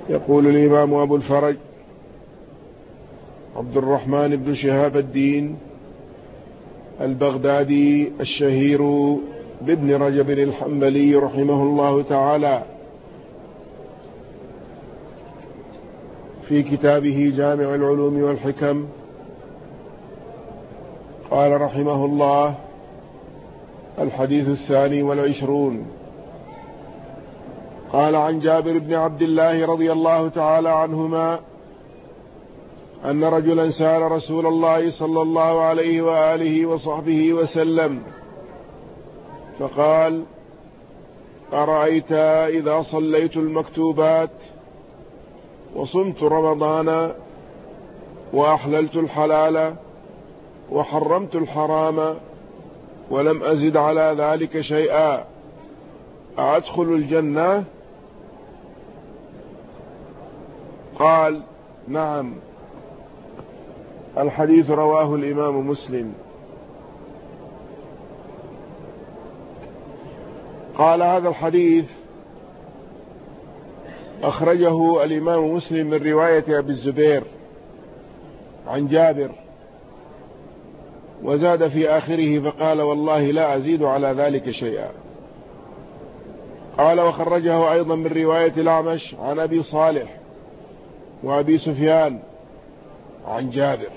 يقول الإمام أبو الفرج عبد الرحمن بن شهاب الدين البغدادي الشهير بابن رجب الحنبلي رحمه الله تعالى في كتابه جامع العلوم والحكم قال رحمه الله: الحديث 22. قال: عن جابر بن عبد الله رضي الله تعالى عنهما أن رجلا سأل رسول الله صلى الله عليه وآله وصحبه وسلم فقال: أرأيت إذا صليت المكتوبات وصمت رمضان وأحللت الحلال وحرمت الحرام ولم أزد على ذلك شيئا أدخل الجنة؟ قال: نعم. الحديث رواه الإمام مسلم. قال: هذا الحديث أخرجه الإمام مسلم من رواية أبي الزبير عن جابر، وزاد في آخره فقال: والله لا أزيد على ذلك شيئا. قال: وخرجه أيضا من رواية الأعمش عن أبي صالح وأبي سفيان عن جابر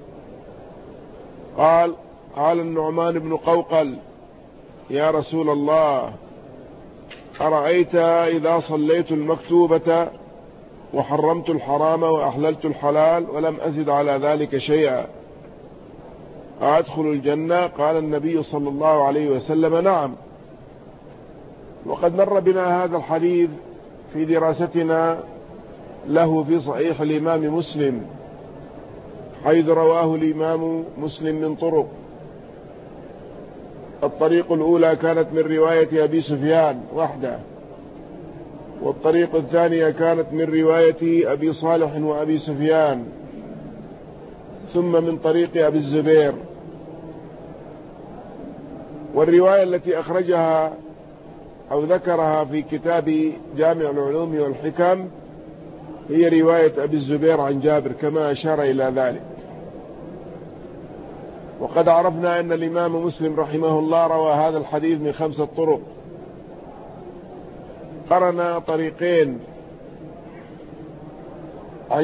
قال: قال النعمان بن قوقل: يا رسول الله، أرأيت إذا صليت المكتوبة وحرمت الحرام وأحللت الحلال ولم أزد على ذلك شيئا أدخل الجنة؟ قال النبي صلى الله عليه وسلم: نعم. وقد مر بنا هذا الحديث في دراستنا له في صحيح الإمام مسلم، حيث رواه الإمام مسلم من طرق. الطريق الأولى كانت من رواية أبي سفيان وحده، والطريق الثانية كانت من رواية أبي صالح وأبي سفيان، ثم من طريق أبي الزبير. والرواية التي أخرجها أو ذكرها في كتاب جامع العلوم والحكم هي رواية أبي الزبير عن جابر كما أشار إلى ذلك. وقد عرفنا أن الإمام مسلم رحمه الله روى هذا الحديث من 5 طرق، قرن طريقين عن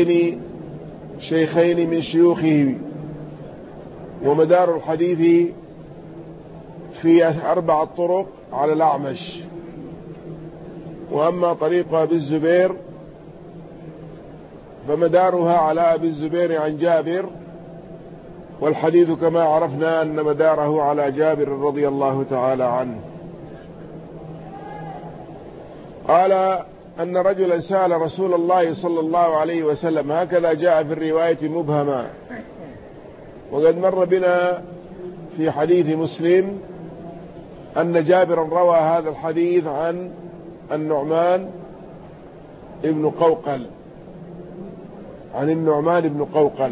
شيخين من شيوخه، ومدار الحديث في 4 طرق على الأعمش. وأما طريق أبي الزبير فمدارها على أبي الزبير عن جابر، والحديث كما عرفنا أن مداره على جابر رضي الله تعالى عنه. قال أن رجلا سأل رسول الله صلى الله عليه وسلم، هكذا جاء في الرواية مبهما. وقد مر بنا في حديث مسلم أن جابرا روى هذا الحديث عن النعمان ابن قوقل،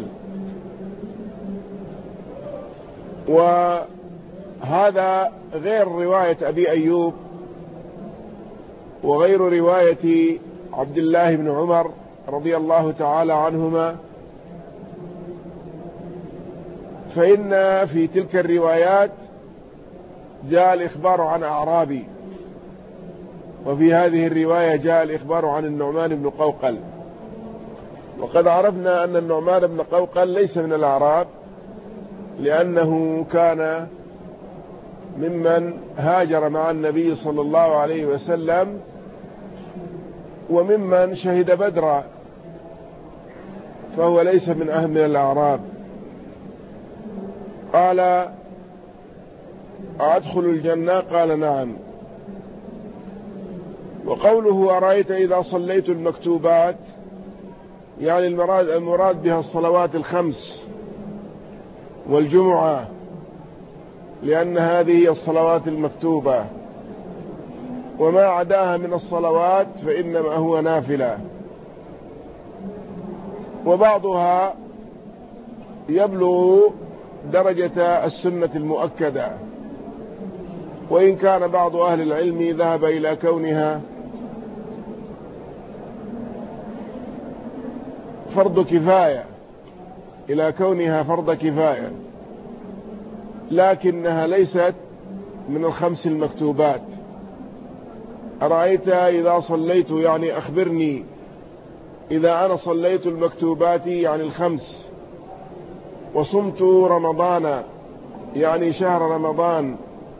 وهذا غير رواية أبي أيوب وغير رواية عبد الله بن عمر رضي الله تعالى عنهما، فإن في تلك الروايات جاء الإخبار عن أعرابي، وفي هذه الرواية جاء الإخبار عن النعمان بن قوقل. وقد عرفنا أن النعمان بن قوقل ليس من الأعراب، لأنه كان ممن هاجر مع النبي صلى الله عليه وسلم وممن شهد بدرا، فهو ليس من أهم الأعراب. قال: أدخل الجنة؟ قال: نعم. وقوله أرأيت إذا صليت المكتوبات، يعني المراد بها الصلوات 5 والجمعة، لأن هذه هي الصلوات المكتوبة، وما عداها من الصلوات فإنما هو نافلة. وبعضها يبلغ درجة السنة المؤكدة، وإن كان بعض أهل العلم ذهب إلى كونها فرض كفاية، إلى كونها فرض كفاية، لكنها ليست من الخمس المكتوبات. أرأيت إذا صليت، يعني أخبرني إذا أنا صليت المكتوبات يعني الخمس، وصمت رمضان يعني شهر رمضان،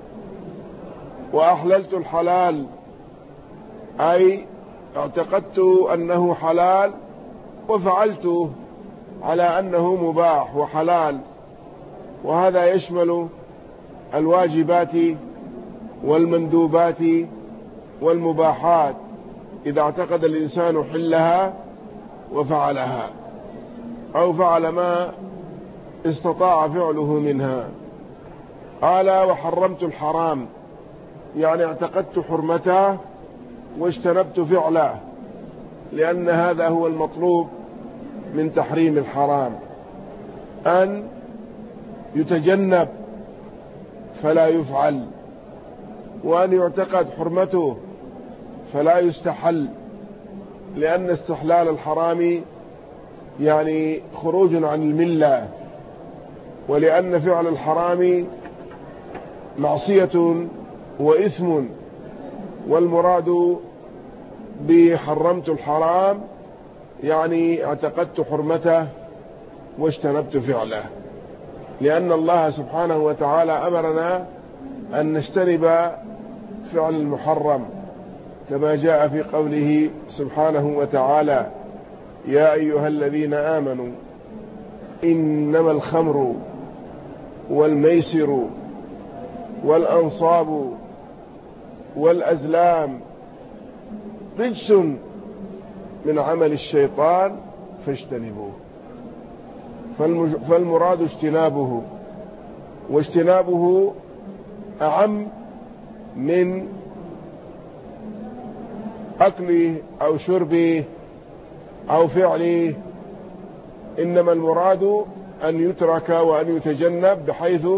وأحللت الحلال أي اعتقدت أنه حلال وفعلته على أنه مباح وحلال، وهذا يشمل الواجبات والمندوبات والمباحات إذا اعتقد الإنسان حلها وفعلها أو فعل ما استطاع فعله منها. قال وحرمت الحرام، يعني اعتقدت حرمته واجتنبت فعله، لأن هذا هو المطلوب من تحريم الحرام، أن يتجنب فلا يفعل، وأن يعتقد حرمته فلا يستحل، لأن استحلال الحرام يعني خروج عن الملة، ولأن فعل الحرام معصية وإثم، والمراد بحرمت الحرام يعني اعتقدت حرمته واجتنبت فعله، لأن الله سبحانه وتعالى أمرنا أن نجتنب فعل المحرم، كما جاء في قوله سبحانه وتعالى يا أيها الذين آمنوا إنما الخمر والميسر والأنصاب والأزلام رجس من عمل الشيطان فاجتنبوه. فالمراد اجتنابه، واجتنابه أعم من أكله أو شربه أو فعله، إنما المراد أن يترك وأن يتجنب بحيث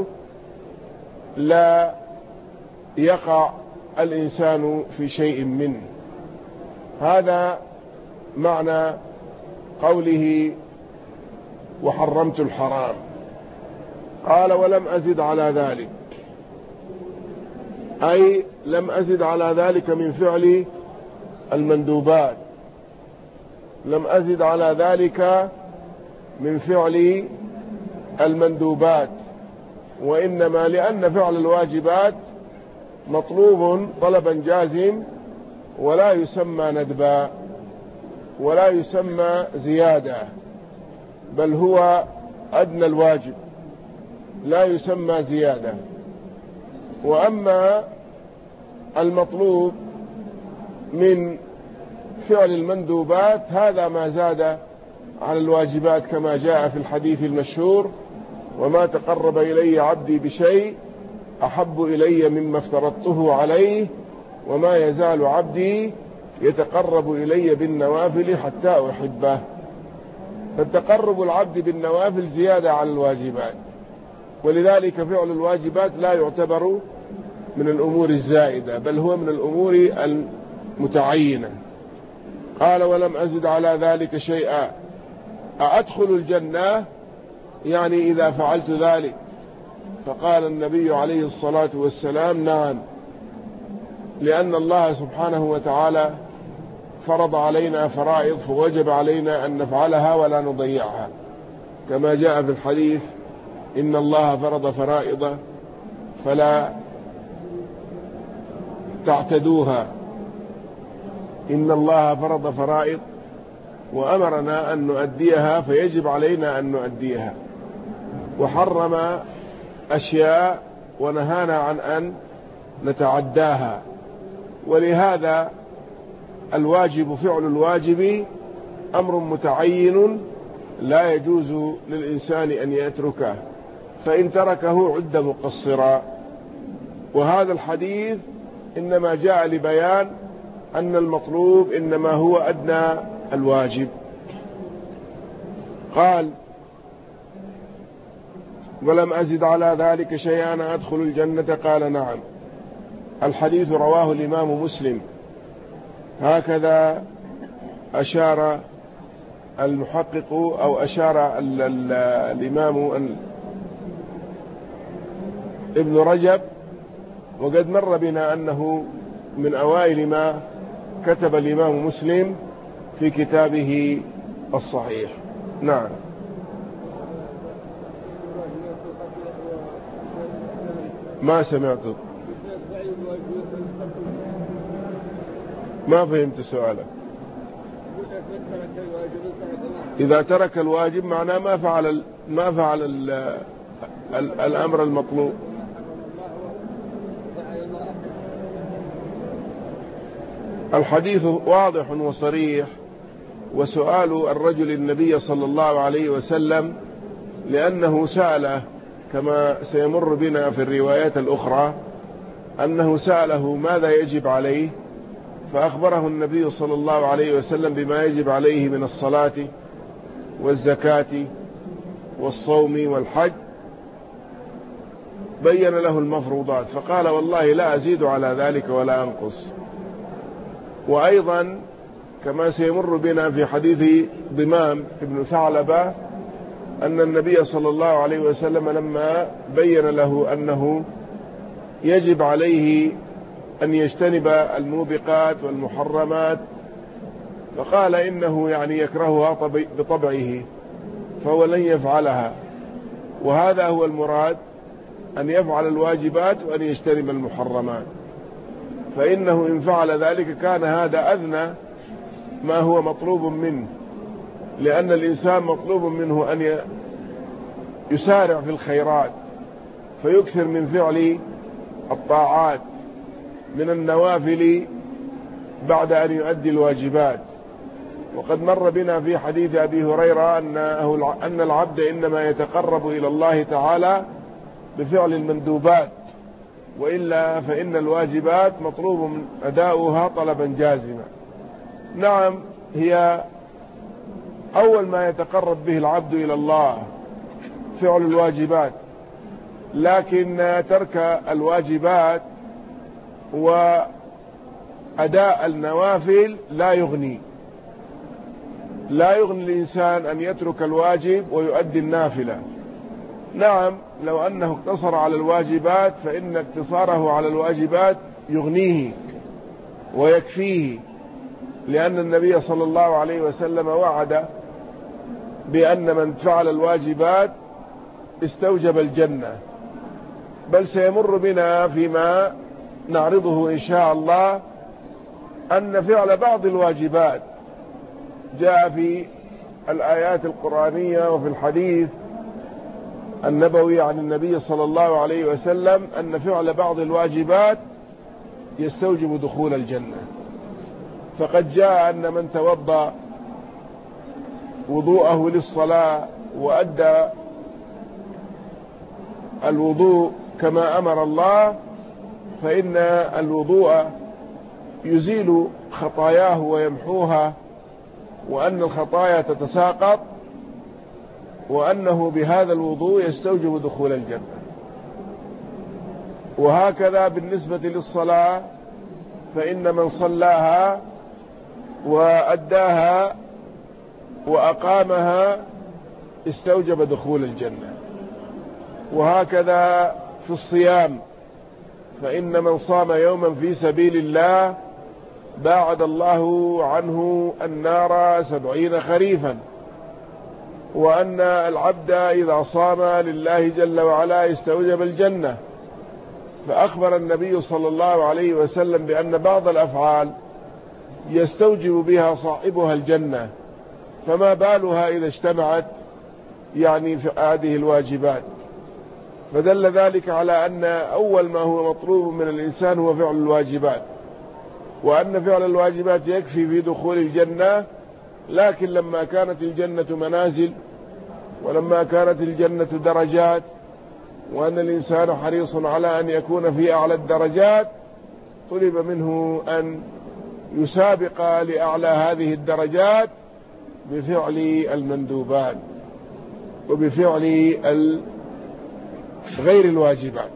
لا يقع الإنسان في شيء منه. هذا معنى قوله وحرمت الحرام. قال ولم أزد على ذلك، أي لم أزد على ذلك من فعل المندوبات، لم أزد على ذلك من فعل المندوبات، وإنما لأن فعل الواجبات مطلوب طلبا جازم، ولا يسمى ندبا ولا يسمى زيادة، بل هو أدنى الواجب لا يسمى زيادة. وأما المطلوب من فعل المندوبات هذا ما زاد على الواجبات، كما جاء في الحديث المشهور وما تقرب إلي عبدي بشيء أحب إلي مما افترضته عليه وما يزال عبدي يتقرب إلي بالنوافل حتى أحبه. فالتقرب العبد بالنوافل زيادة على الواجبات، ولذلك فعل الواجبات لا يعتبر من الأمور الزائدة، بل هو من الأمور المتعينة. قال ولم أزد على ذلك شيئا، أأدخل الجنة يعني إذا فعلت ذلك؟ فقال النبي عليه الصلاة والسلام نعم، لأن الله سبحانه وتعالى فرض علينا فرائض، فوجب علينا أن نفعلها ولا نضيعها، كما جاء في الحديث إن الله فرض فرائض فلا تعتدوها، إن الله فرض فرائض وأمرنا أن نؤديها فيجب علينا أن نؤديها، وحرم أشياء ونهانا عن أن نتعداها. ولهذا الواجب فعل الواجب أمر متعين لا يجوز للإنسان أن يتركه، فإن تركه عد مقصرا. وهذا الحديث إنما جاء لبيان أن المطلوب إنما هو أدنى الواجب. قال ولم أزد على ذلك شيئا أدخل الجنة؟ قال نعم. الحديث رواه الإمام مسلم، هكذا أشار المحقق أو أشار الإمام ابن رجب، وقد مر بنا أنه من أوائل ما كتب الإمام مسلم في كتابه الصحيح. نعم. ما سمعته، ما فهمت سؤالك. إذا ترك الواجب معناه ما فعل الأمر المطلوب. الحديث واضح وصريح، وسؤال الرجل النبي صلى الله عليه وسلم لأنه سأله كما سيمر بنا في الروايات الأخرى أنه سأله ماذا يجب عليه، فأخبره النبي صلى الله عليه وسلم بما يجب عليه من الصلاة والزكاة والصوم والحج، بين له المفروضات، فقال والله لا أزيد على ذلك ولا أنقص. وأيضا كما سيمر بنا في حديث ضمام بن ثعلبة أن النبي صلى الله عليه وسلم لما بين له أنه يجب عليه أن يجتنب الموبقات والمحرمات، فقال إنه يعني يكرهها بطبعه فهو لن يفعلها، وهذا هو المراد، أن يفعل الواجبات وأن يجتنب المحرمات، فإنه إن فعل ذلك كان هذا أدنى ما هو مطلوب منه، لأن الإنسان مطلوب منه أن يسارع في الخيرات فيكثر من فعل الطاعات من النوافل بعد أن يؤدي الواجبات. وقد مر بنا في حديث أبي هريرة أن العبد إنما يتقرب إلى الله تعالى بفعل المندوبات، وإلا فإن الواجبات مطلوب أداؤها طلبا جازما. نعم، هي أول ما يتقرب به العبد إلى الله فعل الواجبات، لكن ترك الواجبات وأداء النوافل لا يغني الإنسان أن يترك الواجب ويؤدي النافلة. نعم، لو أنه اقتصر على الواجبات فإن اقتصاره على الواجبات يغنيه ويكفيه، لأن النبي صلى الله عليه وسلم وعد بأن من فعل الواجبات استوجب الجنة. بل سيمر بنا فيما نعرضه إن شاء الله أن فعل بعض الواجبات جاء في الآيات القرآنية وفي الحديث النبوي عن النبي صلى الله عليه وسلم أن فعل بعض الواجبات يستوجب دخول الجنة. فقد جاء أن من توضأ وضوءه للصلاة وأدى الوضوء كما أمر الله فإن الوضوء يزيل خطاياه ويمحوها، وأن الخطايا تتساقط، وأنه بهذا الوضوء يستوجب دخول الجنة. وهكذا بالنسبة للصلاة، فإن من صلاها وأداها وأقامها استوجب دخول الجنة. وهكذا في الصيام، فإن من صام يوما في سبيل الله باعد الله عنه النار 70 خريفا. وأن العبد إذا صام لله جل وعلا استوجب الجنة. فأخبر النبي صلى الله عليه وسلم بأن بعض الأفعال يستوجب بها صاحبها الجنة، فما بالها إذا اجتمعت يعني في هذه الواجبات. فدل ذلك على أن أول ما هو مطلوب من الإنسان هو فعل الواجبات، وأن فعل الواجبات يكفي في دخول الجنة. لكن لما كانت الجنة منازل، ولما كانت الجنة درجات، وأن الإنسان حريص على أن يكون في أعلى الدرجات، طلب منه أن يسابق لأعلى هذه الدرجات بفعل المندوبات وبفعل غير الواجبات.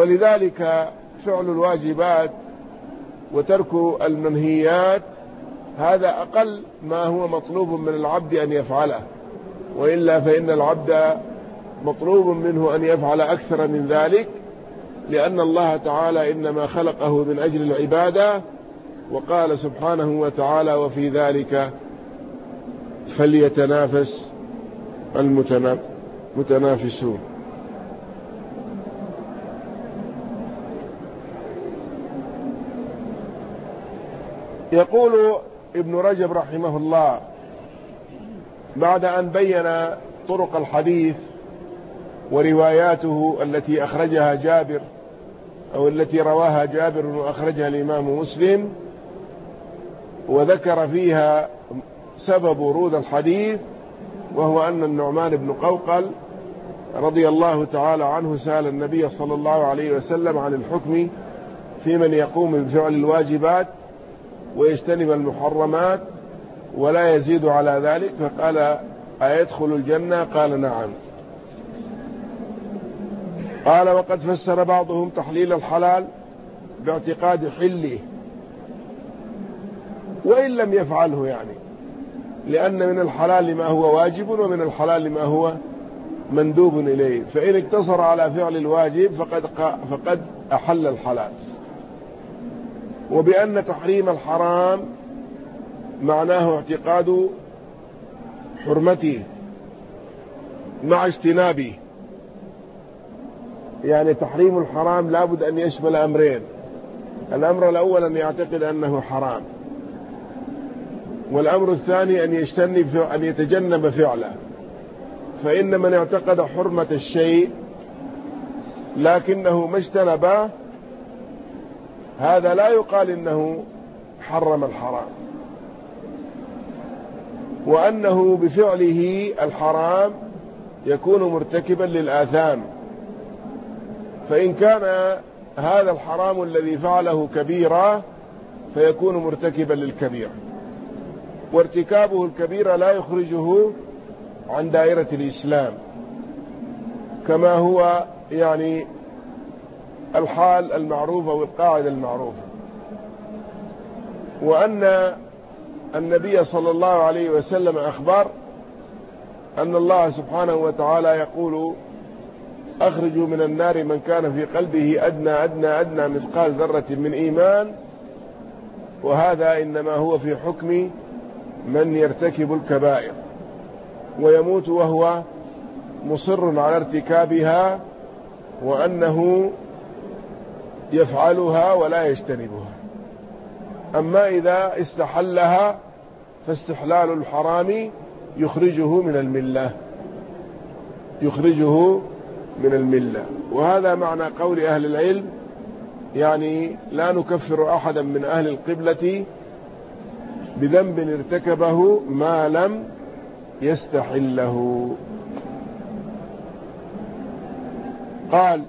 ولذلك فعل الواجبات وترك المنهيات هذا أقل ما هو مطلوب من العبد أن يفعله، وإلا فإن العبد مطلوب منه أن يفعل أكثر من ذلك، لأن الله تعالى إنما خلقه من أجل العبادة، وقال سبحانه وتعالى: وفي ذلك فليتنافس المتنافسون. يقول ابن رجب رحمه الله بعد أن بين طرق الحديث ورواياته التي أخرجها جابر أو التي رواها جابر وأخرجها الإمام مسلم، وذكر فيها سبب ورود الحديث، وهو أن النعمان بن قوقل رضي الله تعالى عنه سأل النبي صلى الله عليه وسلم عن الحكم في من يقوم بفعل الواجبات ويجتنب المحرمات ولا يزيد على ذلك، فقال: أيدخل الجنة؟ قال: نعم. قال: وقد فسر بعضهم تحليل الحلال باعتقاد حله وإن لم يفعله، يعني لأن من الحلال ما هو واجب ومن الحلال ما هو مندوب إليه، فإن اقتصر على فعل الواجب فقد أحل الحلال، وبأن تحريم الحرام معناه اعتقاد حرمته مع اجتنابه. يعني تحريم الحرام لابد أن يشمل أمرين: الأمر الأول أن يعتقد أنه حرام، والأمر الثاني أن يتجنب فعله. فإن من اعتقد حرمة الشيء لكنه ما اجتنبه، هذا لا يقال إنه حرم الحرام، وأنه بفعله الحرام يكون مرتكبا للآثام. فإن كان هذا الحرام الذي فعله كبيرة فيكون مرتكبا للكبيرة، وارتكابه الكبيرة لا يخرجه عن دائرة الإسلام، كما هو يعني الحال المعروفة والقاعدة المعروفة. وأن النبي صلى الله عليه وسلم أخبر أن الله سبحانه وتعالى يقول: أخرجوا من النار من كان في قلبه أدنى مثقال ذرة من إيمان. وهذا إنما هو في حكم من يرتكب الكبائر ويموت وهو مصر على ارتكابها، وأنه يفعلها ولا يجتنبها. أما إذا استحلها فاستحلال الحرام يخرجه من الملة. وهذا معنى قول أهل العلم، يعني لا نكفر أحدا من أهل القبلة بذنب ارتكبه ما لم يستحله. قال: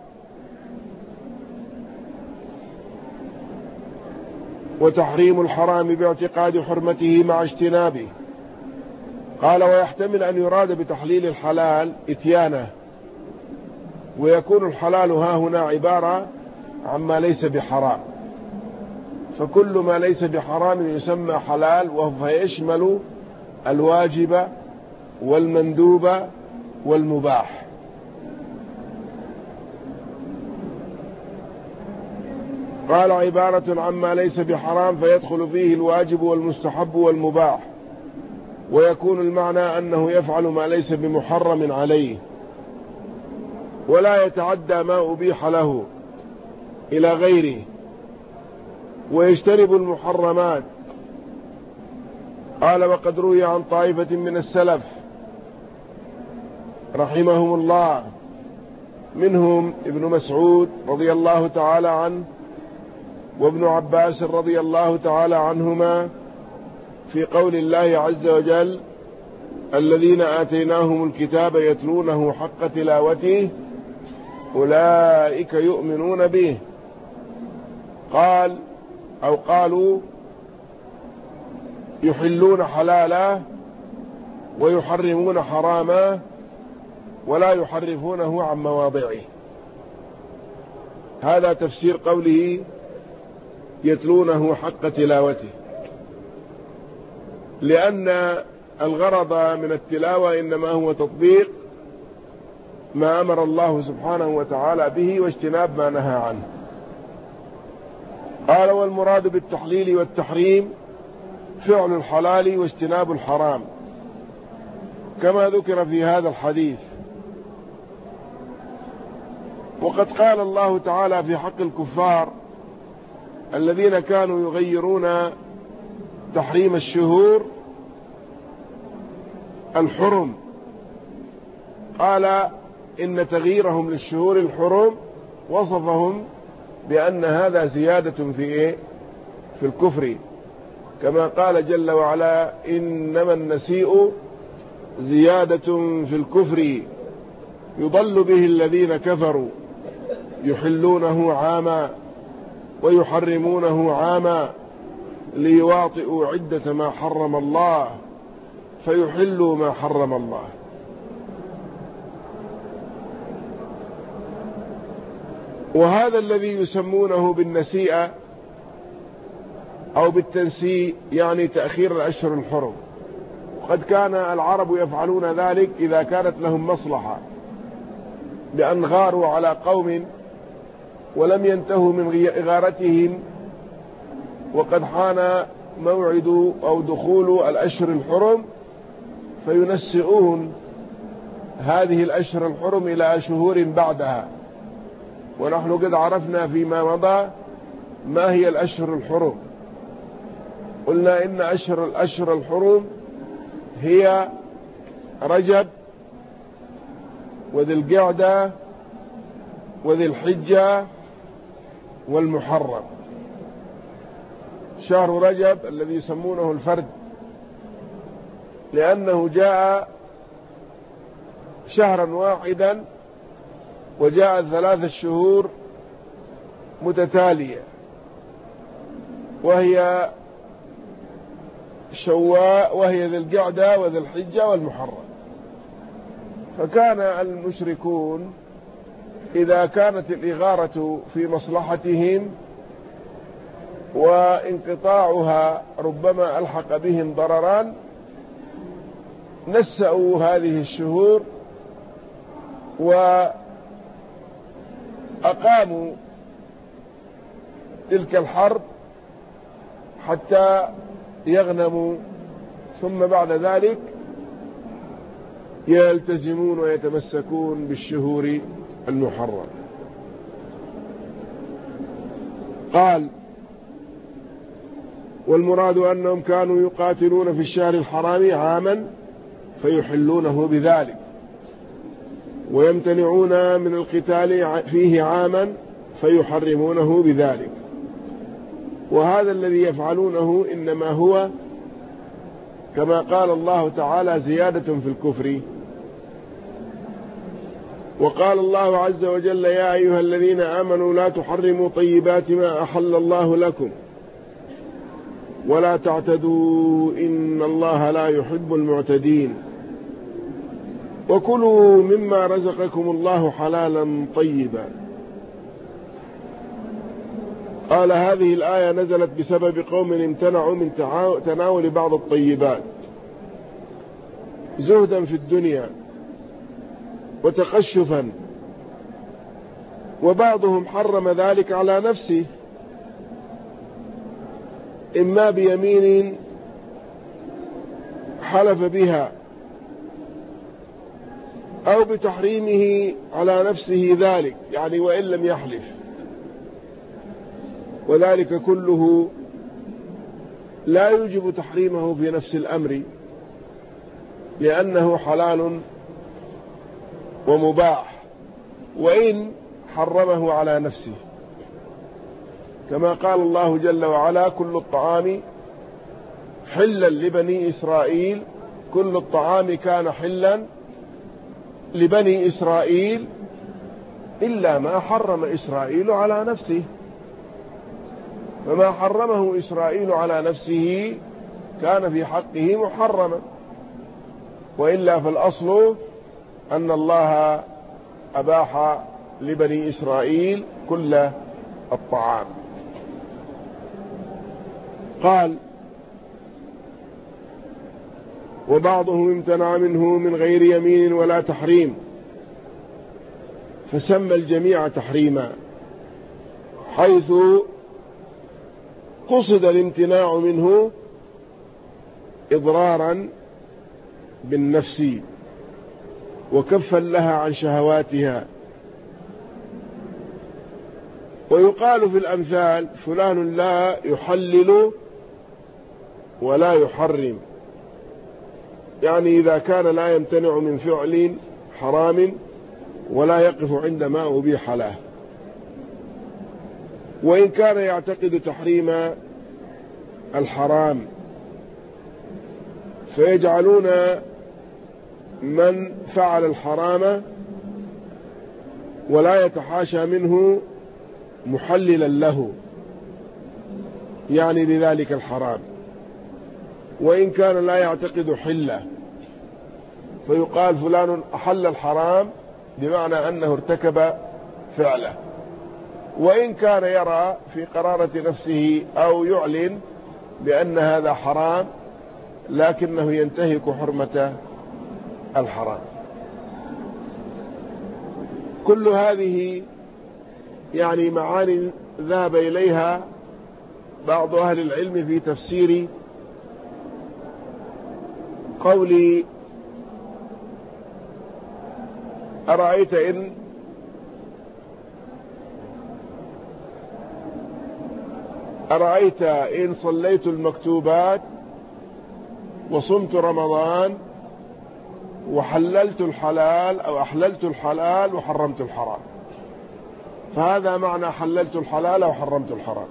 وتحريم الحرام باعتقاد حرمته مع اجتنابه. قال: ويحتمل أن يراد بتحليل الحلال إتيانه، ويكون الحلال ها هنا عبارة عما ليس بحرام، فكل ما ليس بحرام يسمى حلال، وهو يشمل الواجب والمندوب والمباح. قال: عبارة عما ليس بحرام فيدخل فيه الواجب والمستحب والمباح، ويكون المعنى أنه يفعل ما ليس بمحرم عليه ولا يتعدى ما أبيح له إلى غيره، ويجتنب المحرمات. قال: وقد روي عن طائفة من السلف رحمهم الله، منهم ابن مسعود رضي الله تعالى عنه وابن عباس رضي الله تعالى عنهما، في قول الله عز وجل: الذين آتيناهم الكتاب يتلونه حق تلاوته أولئك يؤمنون به. قالوا يحلون حلالا ويحرمون حراما ولا يحرفونه عن مواضعه. هذا تفسير قوله يتلونه حق تلاوته. لأن الغرض من التلاوة إنما هو تطبيق ما أمر الله سبحانه وتعالى به واجتناب ما نهى عنه. قال: والمراد بالتحليل والتحريم فعل الحلال واجتناب الحرام، كما ذكر في هذا الحديث. وقد قال الله تعالى في حق الكفار الذين كانوا يغيرون تحريم الشهور الحرم، قال إن تغييرهم للشهور الحرم وصفهم بأن هذا زيادة في الكفر، كما قال جل وعلا: إنما النسيء زيادة في الكفر يضل به الذين كفروا يحلونه عاما ويحرمونه عاما ليواطئوا عدة ما حرم الله فيحلوا ما حرم الله. وهذا الذي يسمونه بالنسيئة أو بالتنسيء يعني تأخير الأشهر الحرم، وقد كان العرب يفعلون ذلك إذا كانت لهم مصلحة، بأن غاروا على قوم ولم ينتهوا من إغارتهم وقد حان موعد أو دخول الأشهر الحرم، فينسئون هذه الأشهر الحرم إلى شهور بعدها. ونحن قد عرفنا فيما مضى ما هي الأشهر الحرم. قلنا إن الأشهر الحرم هي رجب وذي القعدة وذي الحجة والمحرم. شهر رجب الذي يسمونه الفرد لأنه جاء شهرا واحدا وجاء 3 شهور متتالية، وهي ذي القعدة وذي الحجة والمحرم. فكان المشركون إذا كانت الإغارة في مصلحتهم وانقطاعها ربما ألحق بهم ضرران نسأوا هذه الشهور وأقاموا تلك الحرب حتى يغنموا، ثم بعد ذلك يلتزمون ويتمسكون بالشهور المحرم. قال: والمراد أنهم كانوا يقاتلون في الشهر الحرام عاما فيحلونه بذلك، ويمتنعون من القتال فيه عاما فيحرمونه بذلك. وهذا الذي يفعلونه إنما هو كما قال الله تعالى زيادة في الكفر. وقال الله عز وجل: يا أيها الذين آمنوا لا تحرموا طيبات ما أحل الله لكم ولا تعتدوا إن الله لا يحب المعتدين وكلوا مما رزقكم الله حلالا طيبا. قال: هذه الآية نزلت بسبب قوم امتنعوا من تناول بعض الطيبات زهدا في الدنيا وتقشفا، وبعضهم حرم ذلك على نفسه إما بيمين حلف بها أو بتحريمه على نفسه ذلك، يعني وإن لم يحلف، وذلك كله لا يوجب تحريمه في نفس الأمر لأنه حلال ومباح وإن حرمه على نفسه، كما قال الله جل وعلا: كل الطعام حلا لبني إسرائيل، كل الطعام كان حلا لبني إسرائيل إلا ما حرم إسرائيل على نفسه، فما حرمه إسرائيل على نفسه كان في حقه محرما، وإلا فالأصل أن الله أباح لبني إسرائيل كل الطعام. وبعضهم امتنع منه من غير يمين ولا تحريم، فسمى الجميع تحريما، حيث قصد الامتناع منه إضرارا بالنفس وكفا لها عن شهواتها. ويقال في الأمثال: فلان لا يحلل ولا يحرم، يعني إذا كان لا يمتنع من فعل حرام ولا يقف عند ما أبيح له، وإن كان يعتقد تحريم الحرام، فيجعلون من فعل الحرام ولا يتحاشى منه محللا له، يعني لذلك الحرام، وإن كان لا يعتقد حله، فيقال فلان أحل الحرام بمعنى أنه ارتكب فعله، وإن كان يرى في قرارة نفسه أو يعلن بأن هذا حرام لكنه ينتهك حرمة الحرام. كل هذه يعني معاني ذهب إليها بعض أهل العلم في تفسير قولي: أرأيت إن صليت المكتوبات وصمت رمضان وحللت الحلال أو أحللت الحلال وحرمت الحرام، فهذا معنى حللت الحلال وحرمت الحرام.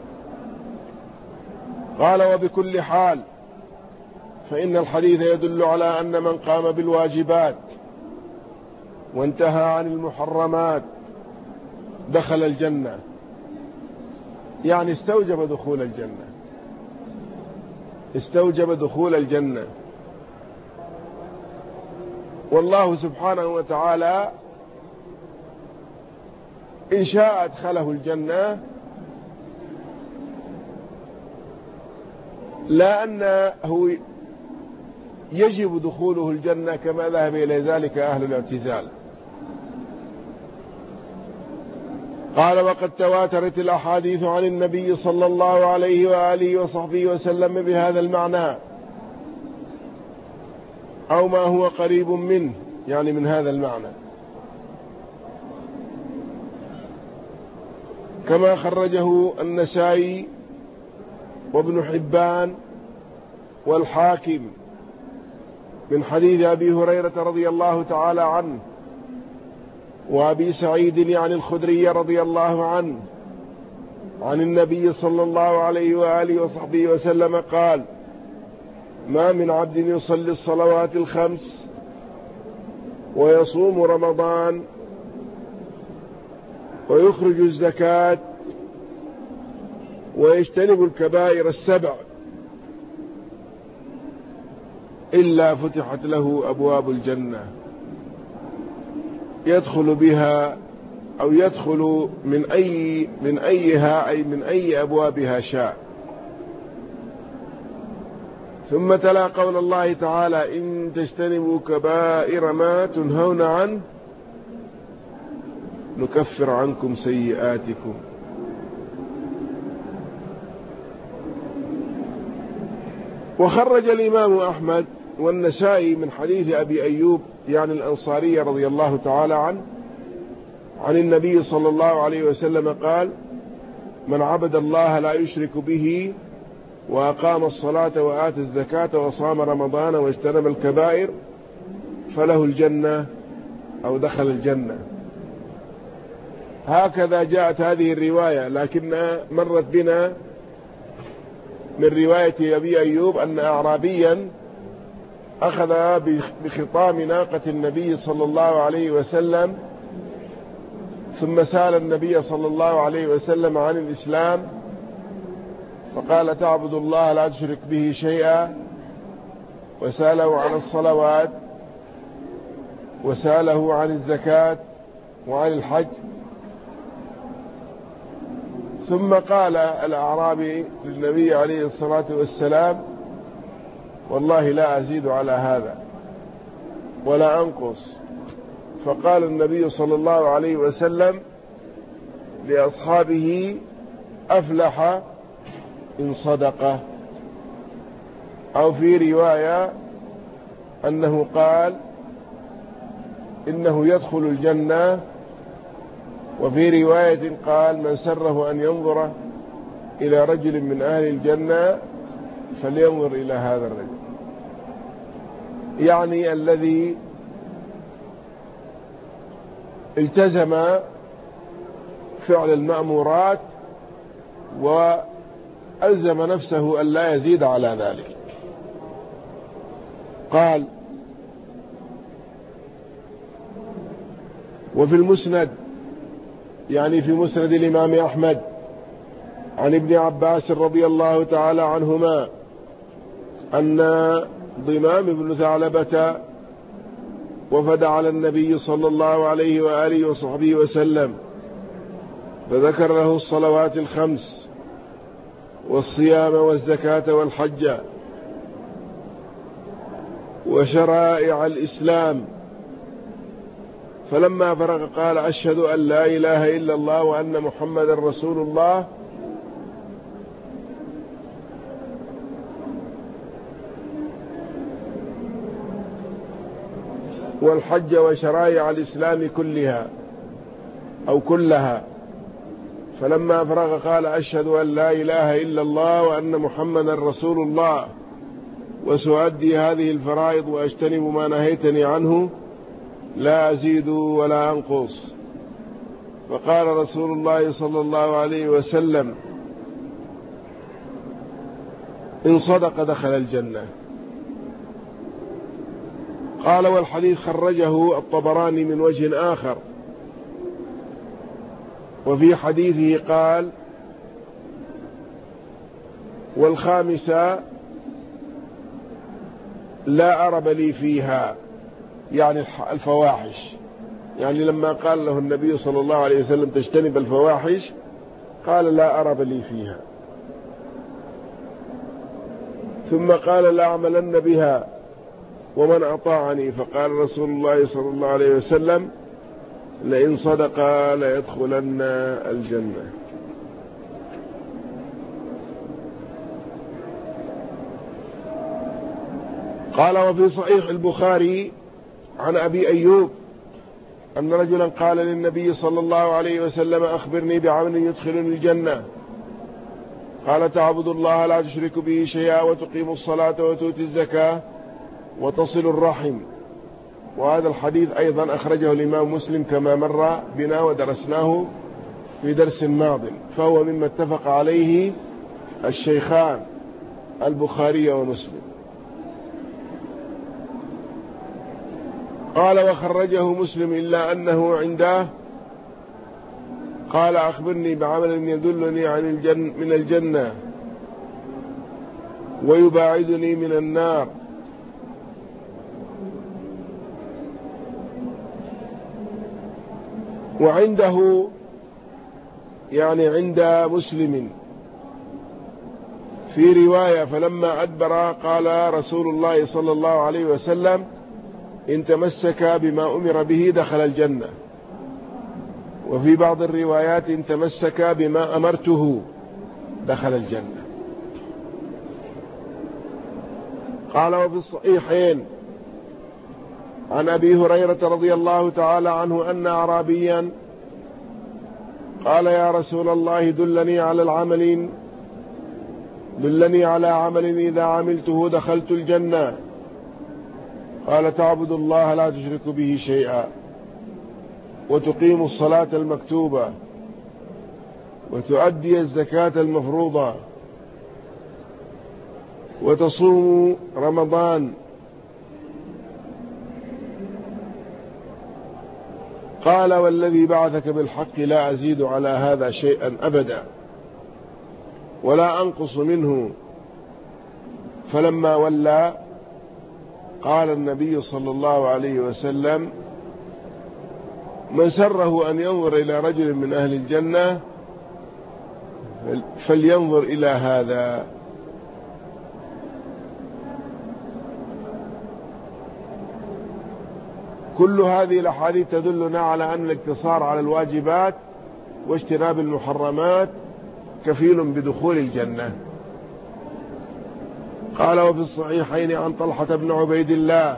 قال: وبكل حال، فإن الحديث يدل على أن من قام بالواجبات وانتهى عن المحرمات دخل الجنة، يعني استوجب دخول الجنة. والله سبحانه وتعالى إن شاء أدخله الجنة، لا أنه يجب دخوله الجنة كما ذهب إلى ذلك أهل الاعتزال. قال: وقد تواترت الأحاديث عن النبي صلى الله عليه وآله وصحبه وسلم بهذا المعنى أو ما هو قريب منه، يعني من هذا المعنى، كما خرجه النسائي وابن حبان والحاكم من حديث أبي هريرة رضي الله تعالى عنه وأبي سعيد يعني الخدري رضي الله عنه عن النبي صلى الله عليه وآله وصحبه وسلم قال: ما من عبد يصلي الصلوات الخمس ويصوم رمضان ويخرج الزكاة ويجتنب الكبائر السبع إلا فتحت له أبواب الجنة، يدخل بها أو يدخل من أيها أي من أي أبوابها شاء. ثم تلا قول الله تعالى: إن تجتنبوا كبائر ما تنهون عنه نكفر عنكم سيئاتكم. وخرج الإمام أحمد والنسائي من حديث أبي أيوب يعني الأنصاري رضي الله تعالى عنه عن النبي صلى الله عليه وسلم قال: من عبد الله لا يشرك به وأقام الصلاة وآتى الزكاة وصام رمضان واجتنب الكبائر فله الجنة أو دخل الجنة. هكذا جاءت هذه الرواية، لكن مرت بنا من رواية أبي أيوب أن أعرابيا أخذ بخطام ناقة النبي صلى الله عليه وسلم، ثم سأل النبي صلى الله عليه وسلم عن الإسلام، فقال: تعبد الله لا تشرك به شيئا، وسأله عن الصلوات، وسأله عن الزكاة وعن الحج. ثم قال الأعرابي للنبي عليه الصلاة والسلام: والله لا أزيد على هذا ولا أنقص. فقال النبي صلى الله عليه وسلم لأصحابه: أفلح إن صدق. أو في رواية أنه قال إنه يدخل الجنة. وفي رواية قال: من سره أن ينظر إلى رجل من أهل الجنة فلينظر إلى هذا الرجل، يعني الذي التزم فعل المأمورات وألزم نفسه أن لا يزيد على ذلك. قال: وفي المسند، يعني في مسند الإمام أحمد، عن ابن عباس رضي الله تعالى عنهما أن ضمام بن ثعلبة وفد على النبي صلى الله عليه وآله وصحبه وسلم، فذكر له الصلوات الخمس والصيام والزكاة والحج وشرائع الإسلام، فلما فرغ قال: أشهد أن لا إله إلا الله وأن محمدا رسول الله. والحج وشرائع الإسلام كلها أو كلها. فلما فرغ قال: أشهد أن لا إله إلا الله وأن محمدا رسول الله، وسؤدي هذه الفرائض وأجتنب ما نهيتني عنه، لا أزيد ولا أنقص. فقال رسول الله صلى الله عليه وسلم: إن صدق دخل الجنة. قال: والحديث خرجه الطبراني من وجه آخر، وفي حديثه قال: والخامسة لا أرب لي فيها، يعني الفواحش. يعني لما قال له النبي صلى الله عليه وسلم: تجتنب الفواحش، قال: لا أرب لي فيها. ثم قال: لا أعملن بها ومن أطاعني. فقال رسول الله صلى الله عليه وسلم: لئن صدق ليدخلن الجنة. قال: وفي صحيح البخاري عن أبي أيوب أن رجلا قال للنبي صلى الله عليه وسلم: أخبرني بعمل يدخلني الجنة. قال: تعبد الله لا تشرك به شيئا، وتقيم الصلاة وتؤتي الزكاة وتصل الرحم. وهذا الحديث أيضا أخرجه الإمام مسلم كما مر بنا ودرسناه في درس ماض، فهو مما اتفق عليه الشيخان البخاري ومسلم. قال: وخرجه مسلم إلا أنه عنده قال: أخبرني بعمل يدلني من الجنة ويباعدني من النار. وعنده، يعني عند مسلم في رواية: فلما أدبر قال رسول الله صلى الله عليه وسلم: إن تمسك بما أمر به دخل الجنة. وفي بعض الروايات: إن تمسك بما أمرته دخل الجنة. قال: وفي الصحيحين عن أبي هريرة رضي الله تعالى عنه أن أعرابيا قال: يا رسول الله دلني على عمل إذا عملته دخلت الجنة. قال: تعبد الله لا تشرك به شيئا، وتقيم الصلاة المكتوبة، وتؤدي الزكاة المفروضة، وتصوم رمضان. قال: والذي بعثك بالحق لا أزيد على هذا شيئا أبدا ولا أنقص منه. فلما ولى قال النبي صلى الله عليه وسلم: من سره أن ينظر إلى رجل من أهل الجنة فلينظر إلى هذا. كل هذه الأحاديث تدلنا على أن الاقتصار على الواجبات واجتناب المحرمات كفيل بدخول الجنة. قال وفي الصحيحين عن طلحة بن عبيد الله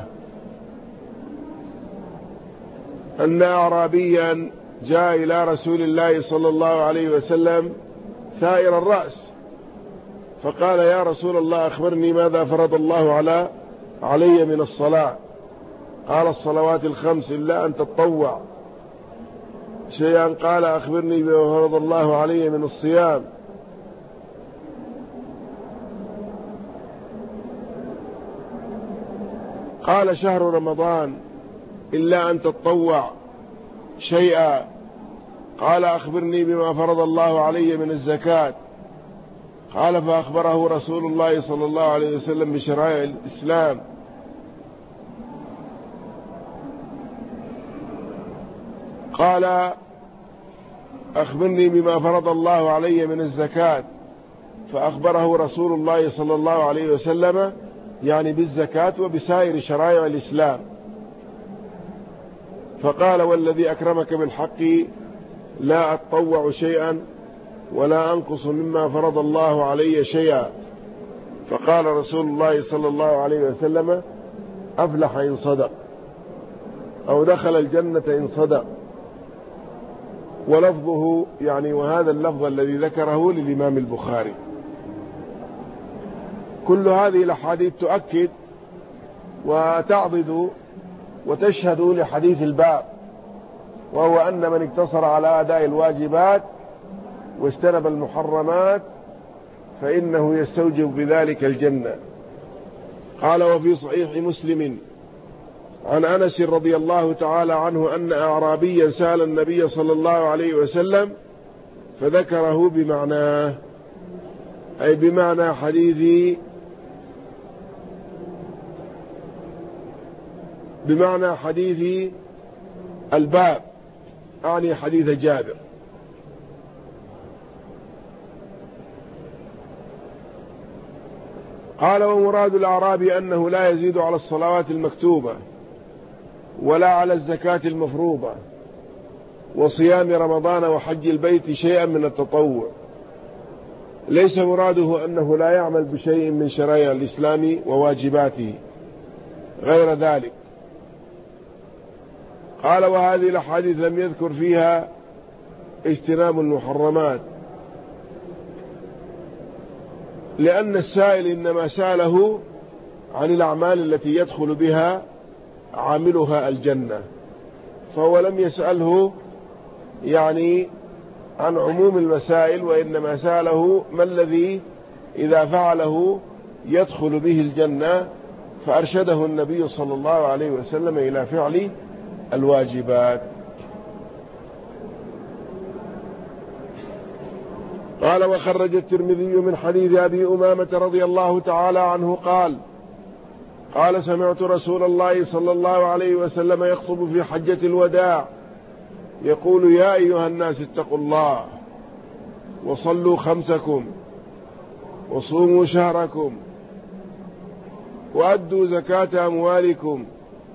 أن أعرابيا جاء إلى رسول الله صلى الله عليه وسلم ثائر الرأس فقال يا رسول الله أخبرني ماذا فرض الله علي من الصلاة؟ قال الصلوات الخمس إلا أن تتطوع شيئا. قال أخبرني بما فرض الله علي من الصيام؟ قال شهر رمضان إلا أن تتطوع شيئا. قال أخبرني بما فرض الله علي من الزكاة؟ قال فأخبره رسول الله صلى الله عليه وسلم بشرائع الإسلام. قال أخبرني بما فرض الله علي من الزكاة؟ فأخبره رسول الله صلى الله عليه وسلم يعني بالزكاة وبسائر شرائع الإسلام. فقال والذي أكرمك بالحق لا أتطوع شيئا ولا أنقص مما فرض الله علي شيئا. فقال رسول الله صلى الله عليه وسلم أفلح إن صدق أو دخل الجنة إن صدق. ولفظه يعني وهذا اللفظ الذي ذكره للإمام البخاري. كل هذه الأحاديث تؤكد وتعضد وتشهد لحديث الباب، وهو أن من اقتصر على أداء الواجبات واجتنب المحرمات فإنه يستوجب بذلك الجنة. قال وفي صحيح مسلم عن أنس رضي الله تعالى عنه أن أعرابيا سأل النبي صلى الله عليه وسلم فذكره بمعناه، أي بمعنى حديث الباب، أعني حديث جابر. قال ومراد الأعرابي أنه لا يزيد على الصلوات المكتوبة ولا على الزكاة المفروضة وصيام رمضان وحج البيت شيئا من التطوع. ليس مراده أنه لا يعمل بشيء من شرائع الإسلام وواجباته غير ذلك. قال وهذه الأحاديث لم يذكر فيها اجتناب المحرمات، لأن السائل إنما سأله عن الأعمال التي يدخل بها عاملها الجنة، فهو لم يسأله يعني عن عموم المسائل، وإنما سأله ما الذي إذا فعله يدخل به الجنة، فأرشده النبي صلى الله عليه وسلم إلى فعل الواجبات. قال وخرج الترمذي من حديث أبي أمامة رضي الله تعالى عنه قال سمعت رسول الله صلى الله عليه وسلم يخطب في حجة الوداع يقول يا أيها الناس اتقوا الله وصلوا خمسكم وصوموا شهركم وأدوا زكاة أموالكم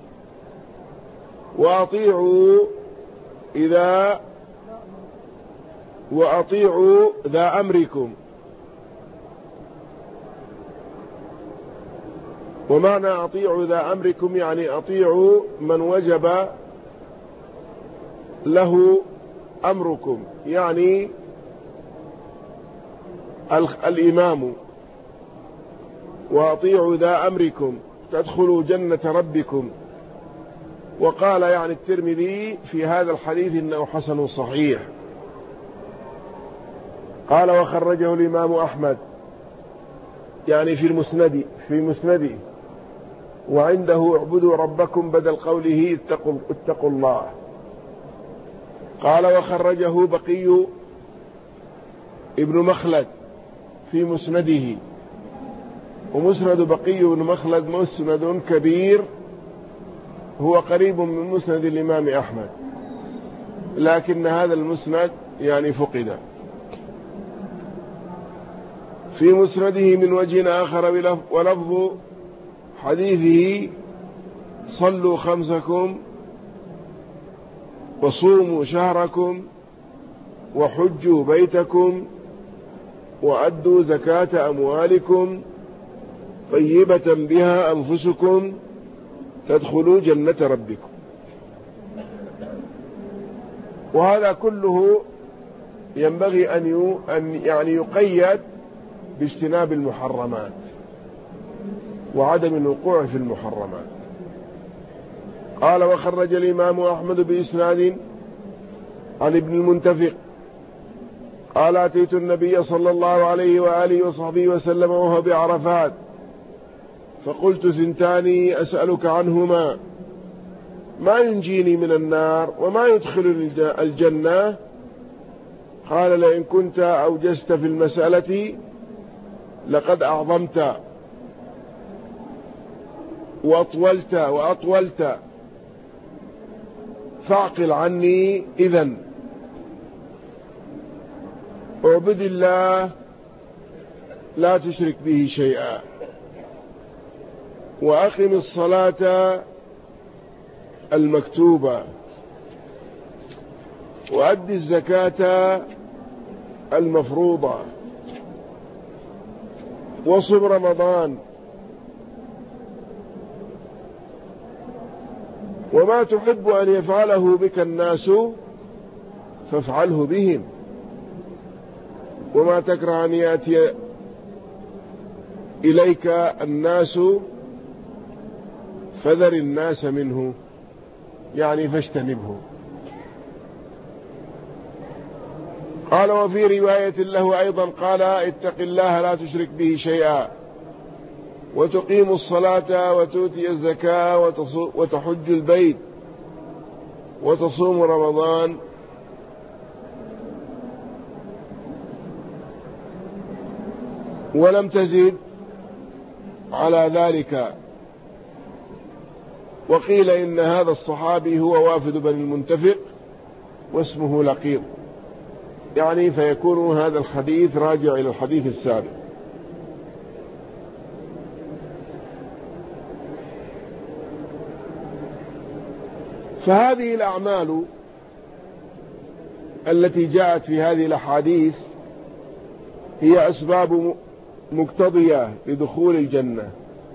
وأطيعوا ذا أمركم. ومعنى أطيعوا ذا أمركم يعني أطيعوا من وجب له أمركم، يعني الإمام. وأطيعوا ذا أمركم تدخلوا جنة ربكم. وقال يعني الترمذي في هذا الحديث إنه حسن صحيح. قال وخرجه الإمام أحمد يعني في مسنده وعنده اعبدوا ربكم بدل قوله اتقوا الله. قال وخرجه بقي ابن مخلد في مسنده، ومسند بقي بن مخلد مسند كبير هو قريب من مسند الإمام أحمد، لكن هذا المسند يعني فقد. في مسنده من وجه آخر ولفظ حديثه صلوا خمسكم وصوموا شهركم وحجوا بيتكم وأدوا زكاة أموالكم طيبة بها أنفسكم تدخلوا جنة ربكم. وهذا كله ينبغي أن يقيد باجتناب المحرمات وعدم الوقوع في المحرمات. قال: وخرج الإمام أحمد بإسناد عن ابن المنتفق قال: أتيت النبي صلى الله عليه وآله وصحبه وسلم وهو بعرفات فقلت: ثنتان أسألك عنهما ما ينجيني من النار وما يدخل الجنة. قال: لئن كنت أوجزت في المسألة لقد أعظمت وأطولت فاعقل عني إذن. اعبد الله لا تشرك به شيئا وأقم الصلاة المكتوبة وأد الزكاة المفروضة وصم رمضان وما تحب أن يفعله بك الناس فافعله بهم وما تكره أن يأتي إليك الناس فذر الناس منه، يعني فاجتنبه. قال: وفي رواية له أيضا قال: اتق الله لا تشرك به شيئا وتقيم الصلاة وتؤتي الزكاة وتحج البيت وتصوم رمضان ولم تزد على ذلك. وقيل إن هذا الصحابي هو وافد بني المنتفق واسمه لقيط، يعني فيكون هذا الحديث راجع إلى الحديث السابق. فهذه الأعمال التي جاءت في هذه الأحاديث هي أسباب مقتضية لدخول الجنة،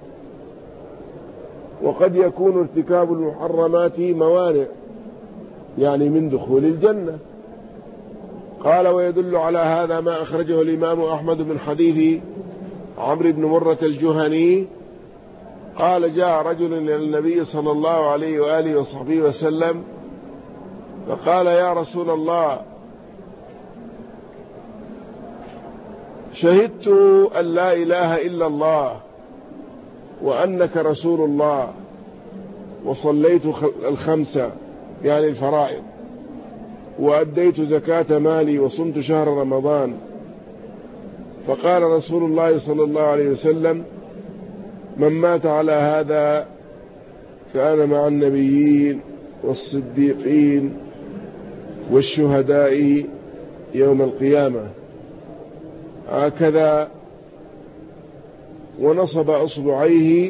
وقد يكون ارتكاب المحرمات موانع يعني من دخول الجنة. قال: ويدل على هذا ما أخرجه الإمام أحمد من حديث عمرو بن مرة الجهني قال: جاء رجل إلى النبي صلى الله عليه وآله وصحبه وسلم فقال: يا رسول الله، شهدت أن لا إله إلا الله وأنك رسول الله وصليت الخمسة يعني الفرائض وأديت زكاة مالي وصمت شهر رمضان. فقال رسول الله صلى الله عليه وسلم: من مات على هذا فأنا مع النبيين والصديقين والشهداء يوم القيامة. هكذا ونصب أصبعيه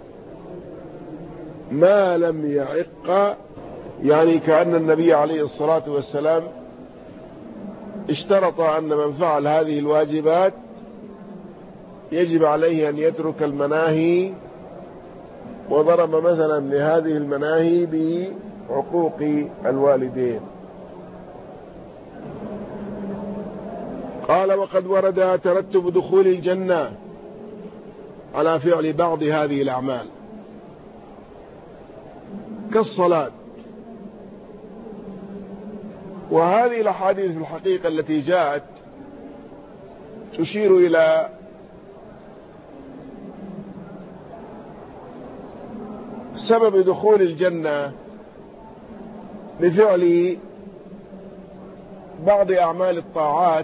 ما لم يعق، يعني كأن النبي عليه الصلاة والسلام اشترط أن من فعل هذه الواجبات يجب عليه أن يترك المناهي، وضرب مثلا لهذه المناهي بعقوق الوالدين. قال: وقد ورد ترتب دخول الجنة على فعل بعض هذه الأعمال كالصلاة. وهذه الأحاديث في الحقيقة التي جاءت تشير إلى سبب دخول الجنة بفعل بعض أعمال الطاعات،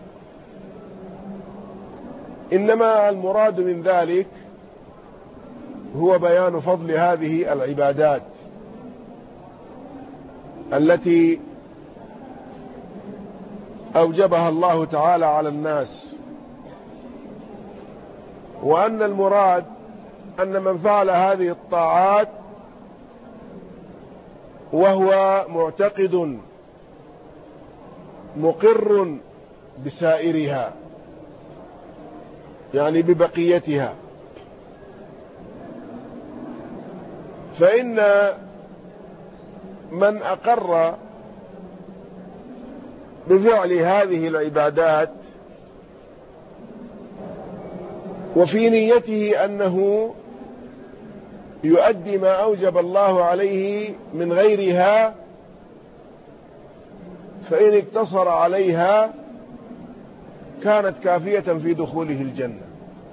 إنما المراد من ذلك هو بيان فضل هذه العبادات التي أوجبها الله تعالى على الناس، وأن المراد أن من فعل هذه الطاعات وهو معتقد مقر بسائرها، يعني ببقيتها. فإن من أقر بفعل هذه العبادات وفي نيته أنه يؤدي ما أوجب الله عليه من غيرها، فإن اقتصر عليها كانت كافية في دخوله الجنة،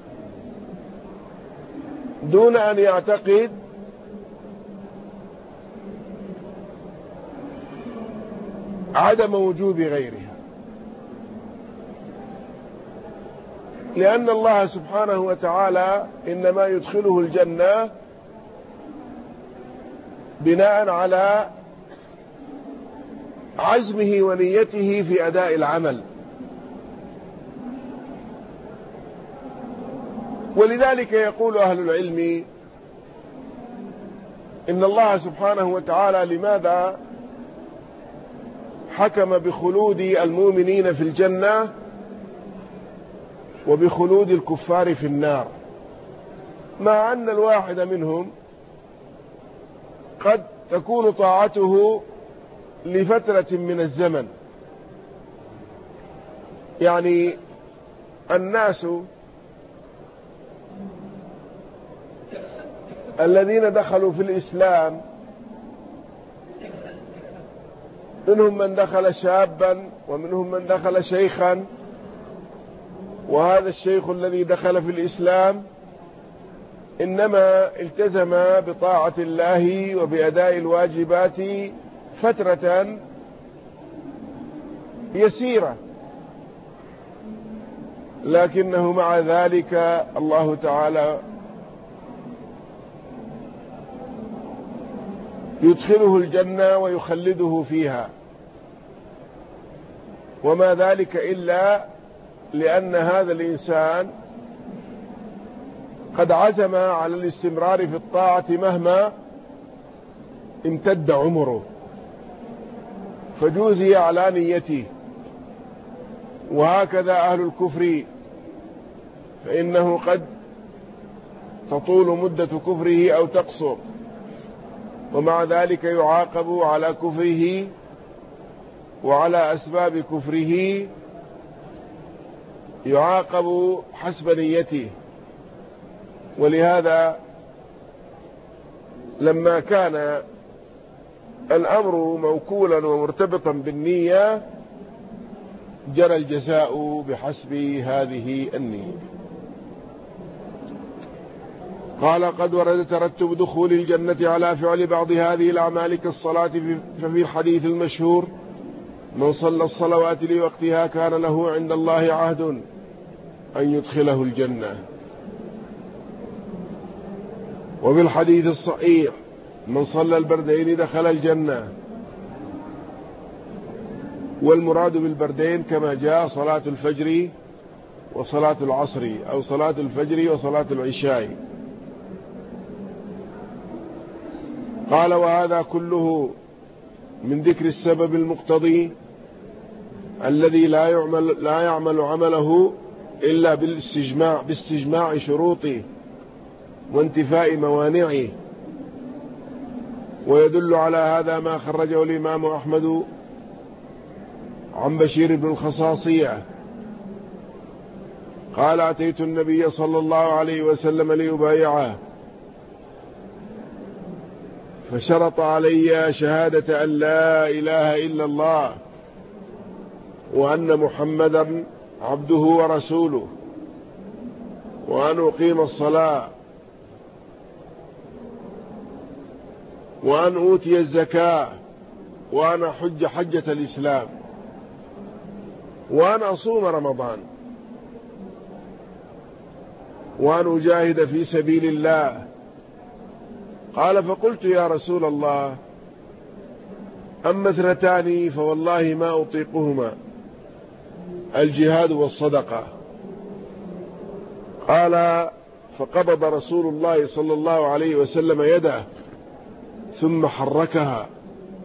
دون أن يعتقد عدم وجوب غيرها، لأن الله سبحانه وتعالى إنما يدخله الجنة بناء على عزمه ونيته في أداء العمل. ولذلك يقول أهل العلم إن الله سبحانه وتعالى لماذا حكم بخلود المؤمنين في الجنة وبخلود الكفار في النار، مع أن الواحد منهم قد تكون طاعته لفترة من الزمن. يعني الناس الذين دخلوا في الإسلام منهم من دخل شابا ومنهم من دخل شيخا، وهذا الشيخ الذي دخل في الإسلام إنما التزم بطاعة الله وبأداء الواجبات فترة يسيرة، لكنه مع ذلك الله تعالى يدخله الجنة ويخلده فيها، وما ذلك إلا لأن هذا الإنسان قد عزم على الاستمرار في الطاعة مهما امتد عمره، فجوزي على نيته. وهكذا أهل الكفر، فإنه قد تطول مدة كفره أو تقصر، ومع ذلك يعاقب على كفره وعلى أسباب كفره، يعاقب حسب نيته. ولهذا لما كان الأمر موكولا ومرتبطا بالنية جرى الجزاء بحسب هذه النية. قال قد ورد ترتب دخول الجنة على فعل بعض هذه الأعمال كالصلاة، ففي الحديث المشهور من صلى الصلوات لوقتها كان له عند الله عهد أن يدخله الجنة. وفي الحديث الصحيح من صلى البردين دخل الجنة، والمراد بالبردين كما جاء صلاة الفجر وصلاة العصر، أو صلاة الفجر وصلاة العشاء. قال وهذا كله من ذكر السبب المقتضي الذي لا يعمل عمله إلا باستجماع شروطه وانتفاء موانعه. ويدل على هذا ما خرجه الإمام أحمد عن بشير بن الخصاصية قال أتيت النبي صلى الله عليه وسلم ليبايعه، فشرط علي شهادة أن لا إله إلا الله وأن محمدا عبده ورسوله، وأن أقيم الصلاة، وأن أوتي الزكاة، وأن أحج حجة الإسلام، وأن أصوم رمضان، وأن أجاهد في سبيل الله. قال فقلت يا رسول الله أما اثنتان فوالله ما أطيقهما، الجهاد والصدقة. قال فقبض رسول الله صلى الله عليه وسلم يده ثم حركها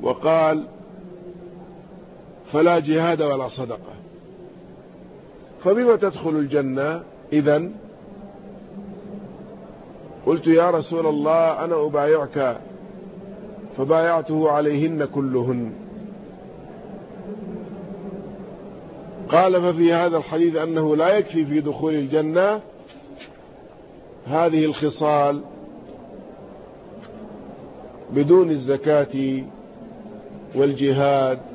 وقال فلا جهاد ولا صدقة، فبما تدخل الجنة إذن؟ قلت يا رسول الله أنا أبايعك، فبايعته عليهن كلهن. قال ففي هذا الحديث أنه لا يكفي في دخول الجنة هذه الخصال بدون الزكاة والجهاد